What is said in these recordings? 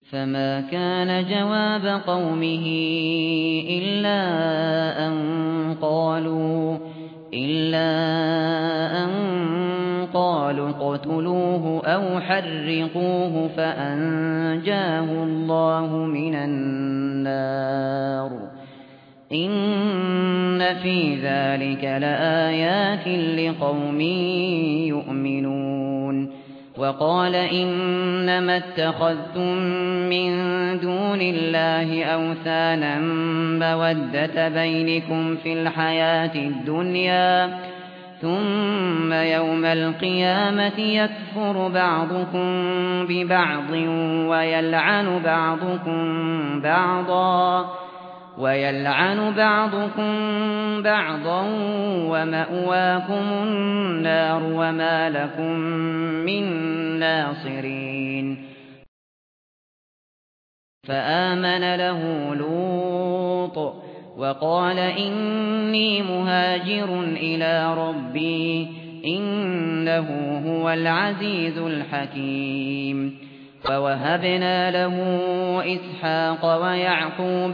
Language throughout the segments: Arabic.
فما كان جواب قومه إلا أن قالوا اقتلوه أو حرقوه فأنجاه الله من النار إن في ذلك لآيات لقوم يؤمنون. وقال إنما اتخذتم من دون الله أوثانا مودة بينكم في الحياة الدنيا ثم يوم القيامة يكفر بعضكم ببعض ويلعن بعضكم بعضا ومأواكم النار وما لكم من ناصرين. فآمن له لوط وقال إني مهاجر إلى ربي إنه هو العزيز الحكيم. فوهبنا له إسحاق ويعقوب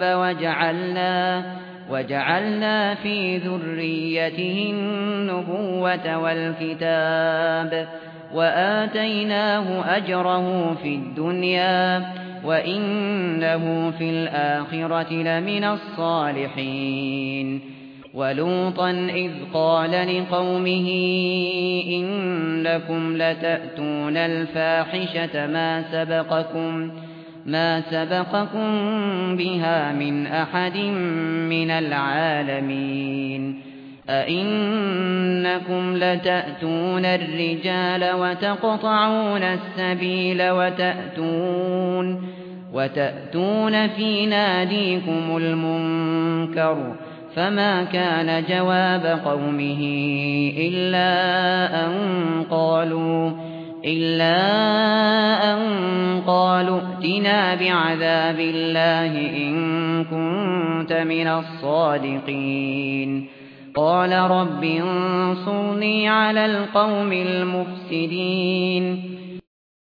وجعلنا في ذريته النبوة والكتاب وآتيناه أجره في الدنيا وإنه في الآخرة لمن الصالحين. ولوطا إذ قال لقومه إنكم لتأتون الفاحشة ما سبقكم بها من أحد من العالمين. أئنكم لتأتون الرجال وتقطعون السبيل وتأتون في ناديكم المنكر. فما كان جواب قومه إلا أن قالوا ائتنا بعذاب الله إن كنت من الصادقين. قال رب انصرني على القوم المفسدين.